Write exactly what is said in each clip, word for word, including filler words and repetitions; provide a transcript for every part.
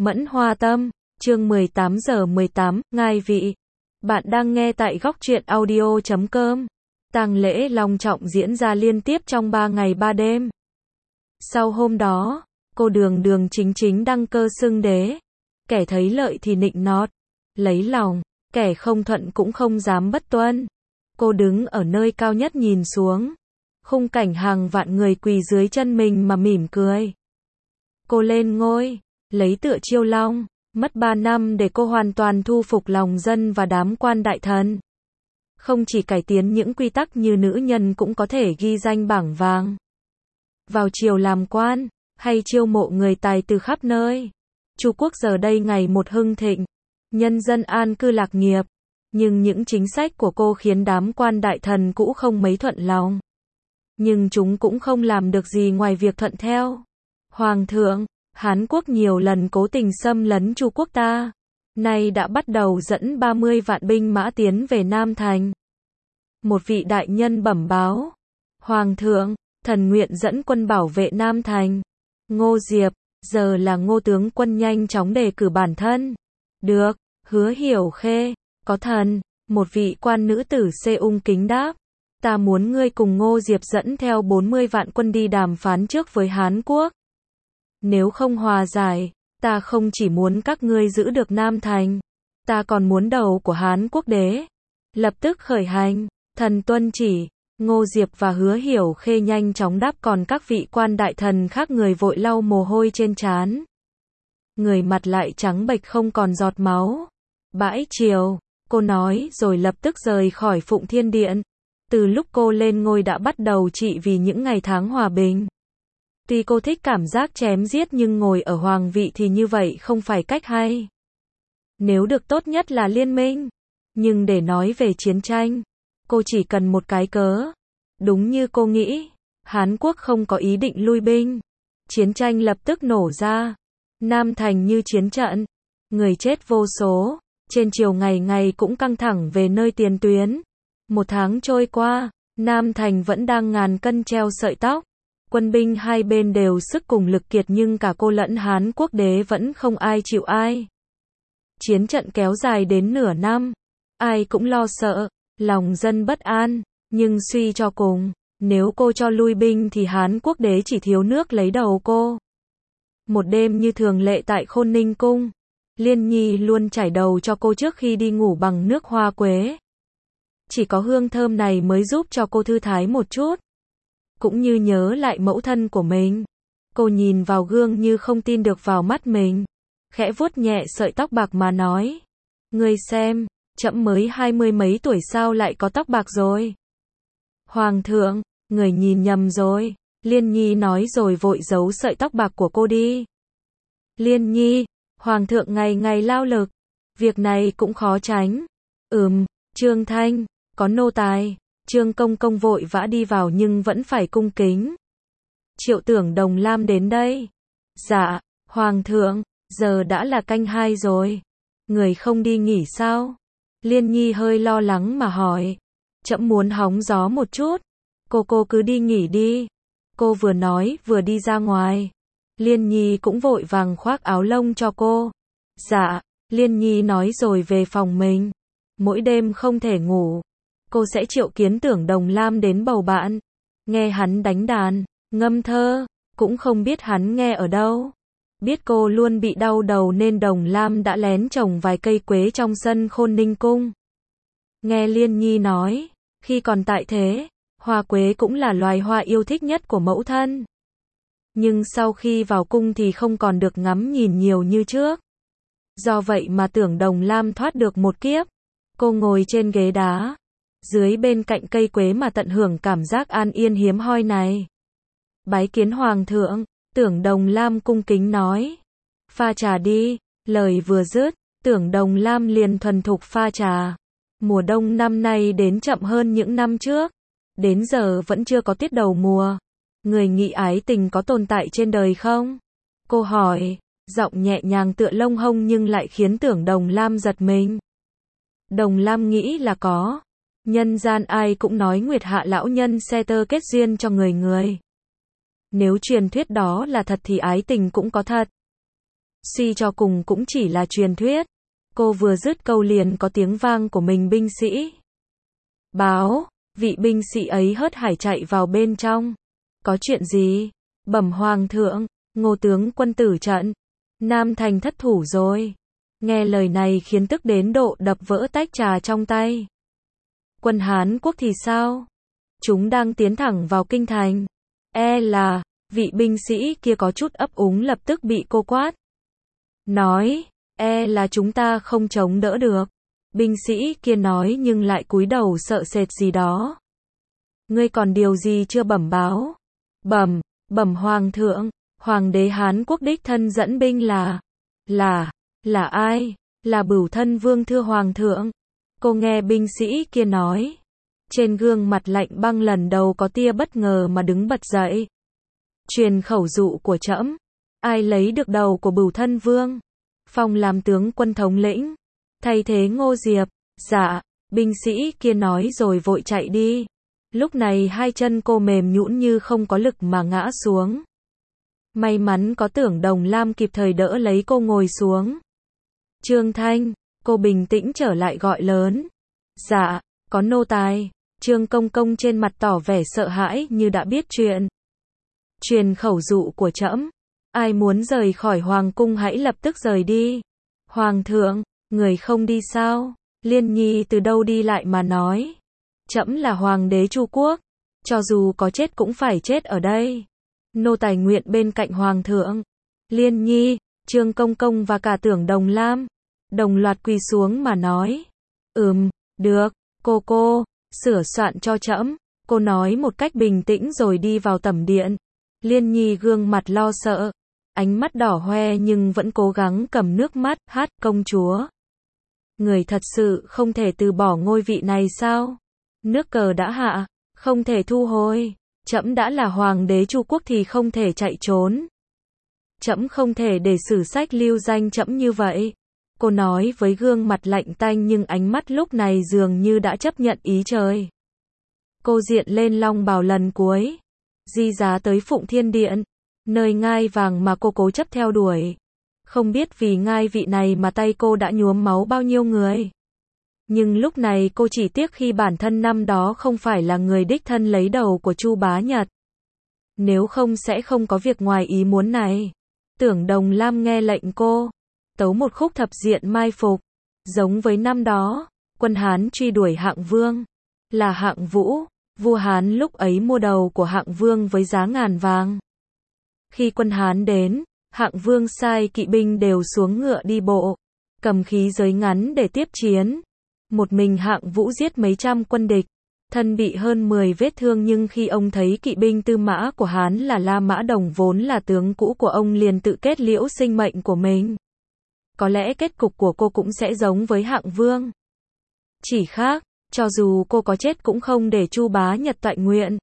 Mẫn Hoa Tâm, chương mười tám giờ mười tám, ngài vị. Bạn đang nghe tại góc truyện audio chấm com. Tang lễ long trọng diễn ra liên tiếp trong ba ngày ba đêm. Sau hôm đó, cô đường đường chính chính đăng cơ xưng đế. Kẻ thấy lợi thì nịnh nót, lấy lòng, kẻ không thuận cũng không dám bất tuân. Cô đứng ở nơi cao nhất nhìn xuống. Khung cảnh hàng vạn người quỳ dưới chân mình mà mỉm cười. Cô lên ngôi, lấy tựa chiêu long, mất ba năm để cô hoàn toàn thu phục lòng dân và đám quan đại thần. Không chỉ cải tiến những quy tắc như nữ nhân cũng có thể ghi danh bảng vàng vào triều làm quan, hay chiêu mộ người tài từ khắp nơi. Chu quốc giờ đây ngày một hưng thịnh, nhân dân an cư lạc nghiệp, nhưng những chính sách của cô khiến đám quan đại thần cũ không mấy thuận lòng. Nhưng chúng cũng không làm được gì ngoài việc thuận theo. Hoàng thượng, Hán quốc nhiều lần cố tình xâm lấn Chu quốc ta, nay đã bắt đầu dẫn ba mươi vạn binh mã tiến về Nam Thành. Một vị đại nhân bẩm báo, Hoàng thượng, thần nguyện dẫn quân bảo vệ Nam Thành. Ngô Diệp, giờ là Ngô tướng quân nhanh chóng đề cử bản thân. Được, Hứa Hiểu Khê, có thần, một vị quan nữ tử xê ung kính đáp. Ta muốn ngươi cùng Ngô Diệp dẫn theo bốn mươi vạn quân đi đàm phán trước với Hán quốc. Nếu không hòa giải, ta không chỉ muốn các ngươi giữ được Nam Thành, ta còn muốn đầu của Hán quốc đế. Lập tức khởi hành, thần tuân chỉ. Ngô Diệp và Hứa Hiểu Khê nhanh chóng đáp, còn các vị quan đại thần khác người vội lau mồ hôi trên trán. Người mặt lại trắng bệch không còn giọt máu. Bãi triều, cô nói rồi lập tức rời khỏi Phụng Thiên Điện. Từ lúc cô lên ngôi đã bắt đầu trị vì những ngày tháng hòa bình. Tuy cô thích cảm giác chém giết nhưng ngồi ở hoàng vị thì như vậy không phải cách hay. Nếu được tốt nhất là liên minh. Nhưng để nói về chiến tranh, cô chỉ cần một cái cớ. Đúng như cô nghĩ, Hán quốc không có ý định lui binh. Chiến tranh lập tức nổ ra. Nam Thành như chiến trận. Người chết vô số. Trên triều ngày ngày cũng căng thẳng về nơi tiền tuyến. Một tháng trôi qua, Nam Thành vẫn đang ngàn cân treo sợi tóc. Quân binh hai bên đều sức cùng lực kiệt nhưng cả cô lẫn Hán quốc đế vẫn không ai chịu ai. Chiến trận kéo dài đến nửa năm. Ai cũng lo sợ, lòng dân bất an, nhưng suy cho cùng, nếu cô cho lui binh thì Hán quốc đế chỉ thiếu nước lấy đầu cô. Một đêm như thường lệ tại Khôn Ninh cung, Liên Nhi luôn chải đầu cho cô trước khi đi ngủ bằng nước hoa quế. Chỉ có hương thơm này mới giúp cho cô thư thái một chút. Cũng như nhớ lại mẫu thân của mình. Cô nhìn vào gương như không tin được vào mắt mình. Khẽ vuốt nhẹ sợi tóc bạc mà nói. Ngươi xem, trẫm mới hai mươi mấy tuổi sao lại có tóc bạc rồi. Hoàng thượng, người nhìn nhầm rồi. Liên Nhi nói rồi vội giấu sợi tóc bạc của cô đi. Liên Nhi, Hoàng thượng ngày ngày lao lực. Việc này cũng khó tránh. Ừm, Trương Thanh, có nô tài. Trương Công Công vội vã đi vào nhưng vẫn phải cung kính. Triệu Tưởng Đồng Lam đến đây. Dạ, Hoàng thượng, giờ đã là canh hai rồi. Người không đi nghỉ sao? Liên Nhi hơi lo lắng mà hỏi. Trẫm muốn hóng gió một chút. Cô cô cứ đi nghỉ đi. Cô vừa nói vừa đi ra ngoài. Liên Nhi cũng vội vàng khoác áo lông cho cô. Dạ, Liên Nhi nói rồi về phòng mình. Mỗi đêm không thể ngủ. Cô sẽ triệu kiến Tưởng Đồng Lam đến bầu bạn. Nghe hắn đánh đàn, ngâm thơ, cũng không biết hắn nghe ở đâu. Biết cô luôn bị đau đầu nên Đồng Lam đã lén trồng vài cây quế trong sân Khôn Ninh cung. Nghe Liên Nhi nói, khi còn tại thế, hoa quế cũng là loài hoa yêu thích nhất của mẫu thân. Nhưng sau khi vào cung thì không còn được ngắm nhìn nhiều như trước. Do vậy mà Tưởng Đồng Lam thoát được một kiếp. Cô ngồi trên ghế đá, dưới bên cạnh cây quế mà tận hưởng cảm giác an yên hiếm hoi này. Bái kiến Hoàng thượng, Tưởng Đồng Lam cung kính nói. Pha trà đi, lời vừa dứt, Tưởng Đồng Lam liền thuần thục pha trà. Mùa đông năm nay đến chậm hơn những năm trước. Đến giờ vẫn chưa có tiết đầu mùa. Người nghĩ ái tình có tồn tại trên đời không? Cô hỏi, giọng nhẹ nhàng tựa lông hông nhưng lại khiến Tưởng Đồng Lam giật mình. Đồng Lam nghĩ là có. Nhân gian ai cũng nói Nguyệt Hạ lão nhân xe tơ kết duyên cho người người. Nếu truyền thuyết đó là thật thì ái tình cũng có thật. suy cho cùng cũng chỉ là truyền thuyết. Cô vừa dứt câu liền có tiếng vang của mình binh sĩ. Báo, vị binh sĩ ấy hớt hải chạy vào bên trong. Có chuyện gì? Bẩm hoàng thượng, Ngô tướng quân tử trận. Nam Thành thất thủ rồi. Nghe lời này khiến tức đến độ đập vỡ tách trà trong tay. Quân Hán Quốc thì sao? Chúng đang tiến thẳng vào kinh thành. E là, vị binh sĩ kia có chút ấp úng lập tức bị cô quát. Nói, e là chúng ta không chống đỡ được. Binh sĩ kia nói nhưng lại cúi đầu sợ sệt gì đó. Ngươi còn điều gì chưa bẩm báo? Bẩm, bẩm hoàng thượng, hoàng đế Hán Quốc đích thân dẫn binh là, là, là ai? Là Bửu Thân Vương thưa hoàng thượng. Cô nghe binh sĩ kia nói. Trên gương mặt lạnh băng lần đầu có tia bất ngờ mà đứng bật dậy. Truyền khẩu dụ của trẫm, ai lấy được đầu của Bửu Thân Vương? Phong làm tướng quân thống lĩnh, thay thế Ngô Diệp. Dạ, binh sĩ kia nói rồi vội chạy đi. Lúc này hai chân cô mềm nhũn như không có lực mà ngã xuống. May mắn có Tưởng Đồng Lam kịp thời đỡ lấy cô ngồi xuống. Trương Thanh, cô bình tĩnh trở lại gọi lớn. Dạ, có nô tài. Trương Công Công trên mặt tỏ vẻ sợ hãi như đã biết chuyện. Truyền khẩu dụ của trẫm, ai muốn rời khỏi hoàng cung hãy lập tức rời đi. Hoàng thượng, người không đi sao? Liên Nhi từ đâu đi lại mà nói. Trẫm là hoàng đế Chu Quốc, cho dù có chết cũng phải chết ở đây. Nô tài nguyện bên cạnh hoàng thượng. Liên Nhi, Trương Công Công và cả Tưởng Đồng Lam đồng loạt quỳ xuống mà nói. Ừm, được, cô cô, sửa soạn cho trẫm. Cô nói một cách bình tĩnh rồi đi vào tẩm điện. Liên Nhi gương mặt lo sợ, ánh mắt đỏ hoe nhưng vẫn cố gắng cầm nước mắt, hát công chúa. Người thật sự không thể từ bỏ ngôi vị này sao? Nước cờ đã hạ, không thể thu hồi. Trẫm đã là hoàng đế Chu Quốc thì không thể chạy trốn. Trẫm không thể để sử sách lưu danh trẫm như vậy. Cô nói với gương mặt lạnh tanh nhưng ánh mắt lúc này dường như đã chấp nhận ý trời. Cô diện lên long bào lần cuối, di giá tới Phụng Thiên Điện, nơi ngai vàng mà cô cố chấp theo đuổi. Không biết vì ngai vị này mà tay cô đã nhuốm máu bao nhiêu người. Nhưng lúc này cô chỉ tiếc khi bản thân năm đó không phải là người đích thân lấy đầu của Chu Bá Nhật. Nếu không sẽ không có việc ngoài ý muốn này. Tưởng Đồng Lam nghe lệnh cô tấu một khúc thập diện mai phục. Giống với năm đó, quân Hán truy đuổi Hạng Vương. Là Hạng Vũ, vua Hán lúc ấy mua đầu của Hạng Vương với giá ngàn vàng. Khi quân Hán đến, Hạng Vương sai kỵ binh đều xuống ngựa đi bộ, cầm khí giới ngắn để tiếp chiến. Một mình Hạng Vũ giết mấy trăm quân địch, thân bị hơn mười vết thương nhưng khi ông thấy kỵ binh tư mã của Hán là La Mã Đồng vốn là tướng cũ của ông liền tự kết liễu sinh mệnh của mình. Có lẽ kết cục của cô cũng sẽ giống với Hạng Vương. Chỉ khác, cho dù cô có chết cũng không để Chu Bá Nhật toại nguyện.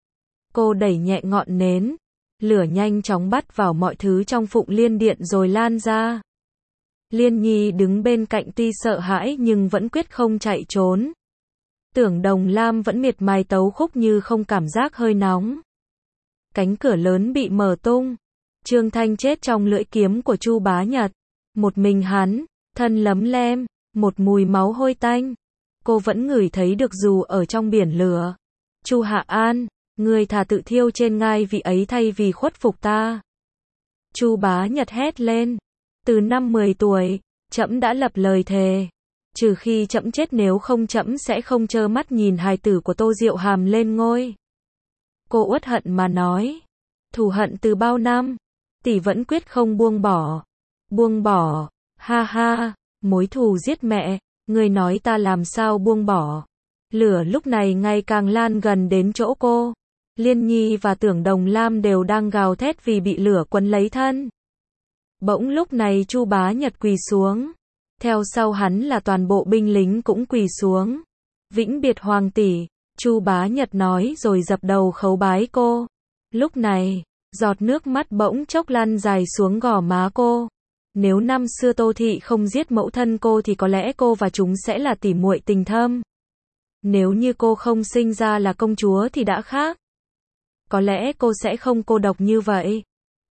Cô đẩy nhẹ ngọn nến, lửa nhanh chóng bắt vào mọi thứ trong Phụng Liên Điện rồi lan ra. Liên Nhi đứng bên cạnh tuy sợ hãi nhưng vẫn quyết không chạy trốn. Tưởng Đồng Lam vẫn miệt mài tấu khúc như không cảm giác hơi nóng. Cánh cửa lớn bị mở tung. Trương Thanh chết trong lưỡi kiếm của Chu Bá Nhật. Một mình hắn, thân lấm lem, một mùi máu hôi tanh. Cô vẫn ngửi thấy được dù ở trong biển lửa. Chu Hạ An, ngươi thà tự thiêu trên ngai vị ấy thay vì khuất phục ta. Chu Bá Nhật hét lên. Từ năm mười tuổi, trẫm đã lập lời thề. Trừ khi trẫm chết nếu không trẫm sẽ không trơ mắt nhìn hài tử của Tô Diệu Hàm lên ngôi. Cô uất hận mà nói. Thù hận từ bao năm, tỷ vẫn quyết không buông bỏ. Buông bỏ, ha ha, mối thù giết mẹ, ngươi nói ta làm sao buông bỏ. Lửa lúc này ngày càng lan gần đến chỗ cô. Liên Nhi và Tưởng Đồng Lam đều đang gào thét vì bị lửa quấn lấy thân. Bỗng lúc này Chu Bá Nhật quỳ xuống. Theo sau hắn là toàn bộ binh lính cũng quỳ xuống. Vĩnh biệt hoàng tỷ, Chu Bá Nhật nói rồi dập đầu khấu bái cô. Lúc này, giọt nước mắt bỗng chốc lăn dài xuống gò má cô. Nếu năm xưa Tô Thị không giết mẫu thân cô thì có lẽ cô và chúng sẽ là tỉ muội tình thâm. Nếu như cô không sinh ra là công chúa thì đã khác. Có lẽ cô sẽ không cô độc như vậy.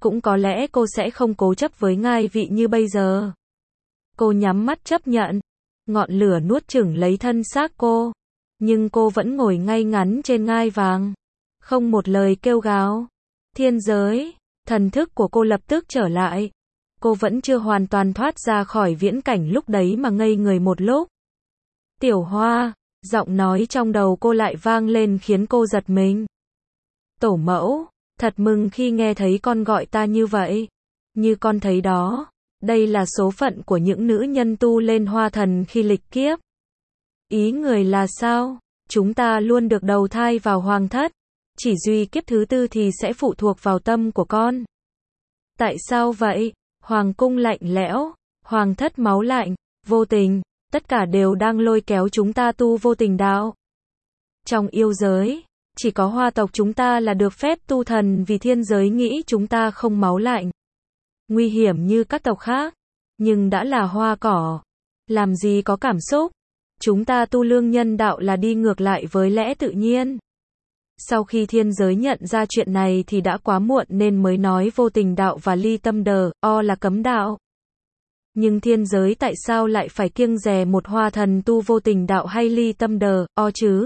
cũng có lẽ cô sẽ không cố chấp với ngai vị như bây giờ. Cô nhắm mắt chấp nhận. Ngọn lửa nuốt chửng lấy thân xác cô. Nhưng cô vẫn ngồi ngay ngắn trên ngai vàng. Không một lời kêu gào. Thiên giới. Thần thức của cô lập tức trở lại. Cô vẫn chưa hoàn toàn thoát ra khỏi viễn cảnh lúc đấy mà ngây người một lúc. Tiểu Hoa. Giọng nói trong đầu cô lại vang lên khiến cô giật mình. Tổ mẫu. Thật mừng khi nghe thấy con gọi ta như vậy. Như con thấy đó. Đây là số phận của những nữ nhân tu lên hoa thần khi lịch kiếp. Ý người là sao? Chúng ta luôn được đầu thai vào hoàng thất. Chỉ duy kiếp thứ tư thì sẽ phụ thuộc vào tâm của con. Tại sao vậy? Hoàng cung lạnh lẽo, hoàng thất máu lạnh, vô tình, tất cả đều đang lôi kéo chúng ta tu vô tình đạo. Trong yêu giới, chỉ có hoa tộc chúng ta là được phép tu thần vì thiên giới nghĩ chúng ta không máu lạnh. Nguy hiểm như các tộc khác, nhưng đã là hoa cỏ. Làm gì có cảm xúc? Chúng ta tu lương nhân đạo là đi ngược lại với lẽ tự nhiên. Sau khi thiên giới nhận ra chuyện này thì đã quá muộn nên mới nói vô tình đạo và ly tâm đờ, o là cấm đạo. Nhưng thiên giới tại sao lại phải kiêng dè một hoa thần tu vô tình đạo hay ly tâm đờ, o chứ?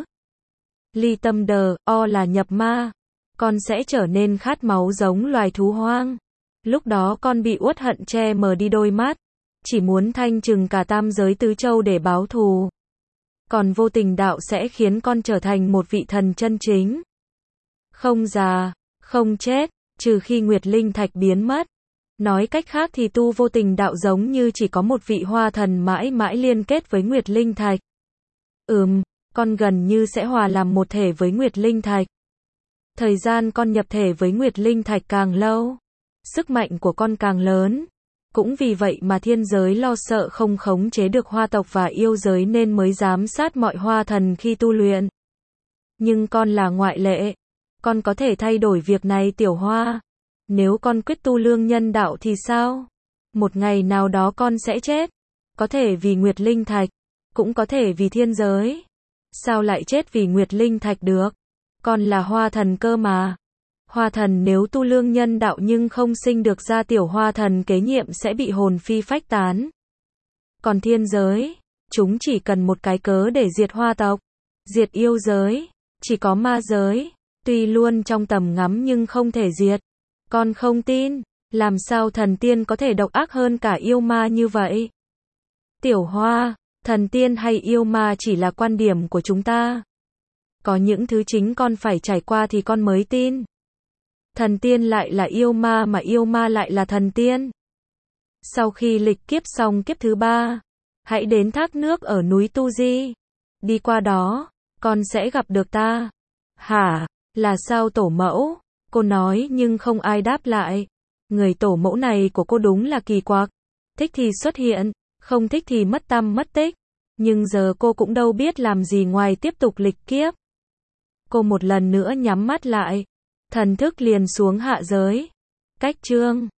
Ly tâm đờ, o là nhập ma. Con sẽ trở nên khát máu giống loài thú hoang. Lúc đó con bị uất hận che mờ đi đôi mắt. Chỉ muốn thanh trừng cả tam giới tứ châu để báo thù. Còn vô tình đạo sẽ khiến con trở thành một vị thần chân chính. Không già, không chết, trừ khi Nguyệt Linh Thạch biến mất. Nói cách khác thì tu vô tình đạo giống như chỉ có một vị hoa thần mãi mãi liên kết với Nguyệt Linh Thạch. Ừm, con gần như sẽ hòa làm một thể với Nguyệt Linh Thạch. Thời gian con nhập thể với Nguyệt Linh Thạch càng lâu, sức mạnh của con càng lớn. Cũng vì vậy mà thiên giới lo sợ không khống chế được hoa tộc và yêu giới nên mới giám sát mọi hoa thần khi tu luyện. Nhưng con là ngoại lệ. Con có thể thay đổi việc này Tiểu Hoa. Nếu con quyết tu lương nhân đạo thì sao? Một ngày nào đó con sẽ chết. Có thể vì Nguyệt Linh Thạch, cũng có thể vì thiên giới. Sao lại chết vì Nguyệt Linh Thạch được? Con là hoa thần cơ mà. Hoa thần nếu tu lương nhân đạo nhưng không sinh được ra tiểu hoa thần kế nhiệm sẽ bị hồn phi phách tán. Còn thiên giới, chúng chỉ cần một cái cớ để diệt hoa tộc, diệt yêu giới, chỉ có ma giới, tuy luôn trong tầm ngắm nhưng không thể diệt. Con không tin, làm sao thần tiên có thể độc ác hơn cả yêu ma như vậy? Tiểu Hoa, thần tiên hay yêu ma chỉ là quan điểm của chúng ta. Có những thứ chính con phải trải qua thì con mới tin. Thần tiên lại là yêu ma mà yêu ma lại là thần tiên. Sau khi lịch kiếp xong kiếp thứ ba, hãy đến thác nước ở núi Tu Di. Đi qua đó, con sẽ gặp được ta. Hả? Là sao tổ mẫu? Cô nói nhưng không ai đáp lại. Người tổ mẫu này của cô đúng là kỳ quặc. Thích thì xuất hiện, không thích thì mất tăm mất tích. Nhưng giờ cô cũng đâu biết làm gì ngoài tiếp tục lịch kiếp. Cô một lần nữa nhắm mắt lại. Thần thức liền xuống hạ giới. Cách chương